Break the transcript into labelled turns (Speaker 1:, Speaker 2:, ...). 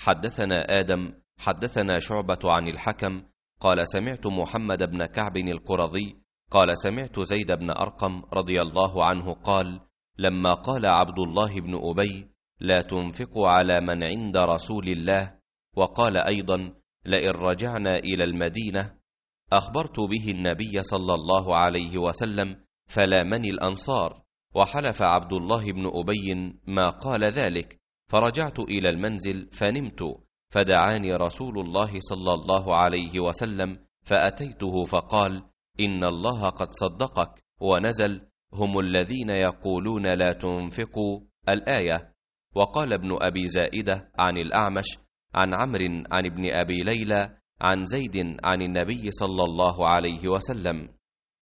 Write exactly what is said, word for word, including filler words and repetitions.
Speaker 1: حدثنا آدم حدثنا شعبة عن الحكم قال سمعت محمد بن كعب القرظي قال سمعت زيد بن أرقم رضي الله عنه قال لما قال عبد الله بن أبي لا تنفقوا على من عند رسول الله، وقال أيضا لئن رجعنا إلى المدينة أخبرت به النبي صلى الله عليه وسلم فلامني الأنصار، وحلف عبد الله بن أبي ما قال ذلك، فرجعت إلى المنزل فنمت، فدعاني رسول الله صلى الله عليه وسلم فأتيته فقال إن الله قد صدقك، ونزل هم الذين يقولون لا تنفقوا الآية. وقال ابن أبي زائدة عن الأعمش عن عمرو عن ابن أبي ليلى عن زيد عن النبي صلى الله عليه وسلم